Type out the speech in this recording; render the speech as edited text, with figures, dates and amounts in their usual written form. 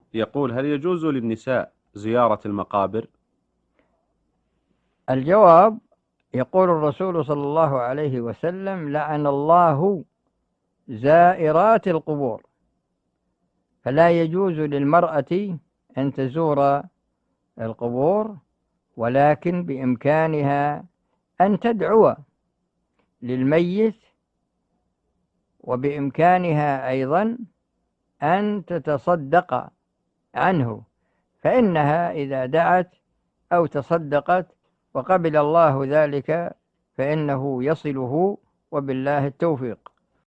يقول: هل يجوز للنساء زيارة المقابر؟ الجواب: يقول الرسول صلى الله عليه وسلم: لعن الله زائرات القبور. فلا يجوز للمرأة أن تزور القبور، ولكن بإمكانها أن تدعو للميت، وبإمكانها أيضا أن تتصدق عنه، فإنها إذا دعت أو تصدقت وقبل الله ذلك فإنه يصله، وبالله التوفيق.